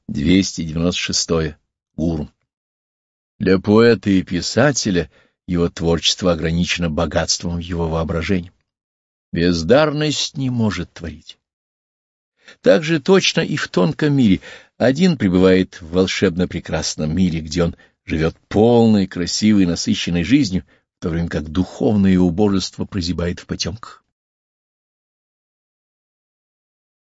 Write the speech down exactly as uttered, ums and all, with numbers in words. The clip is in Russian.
двести девяносто шесть. Гуру. Для поэта и писателя его творчество ограничено богатством его воображения. Бездарность не может творить. Так же точно и в тонком мире. Один пребывает в волшебно-прекрасном мире, где он живет полной, красивой, насыщенной жизнью, в то время как духовное убожество прозябает в потемках.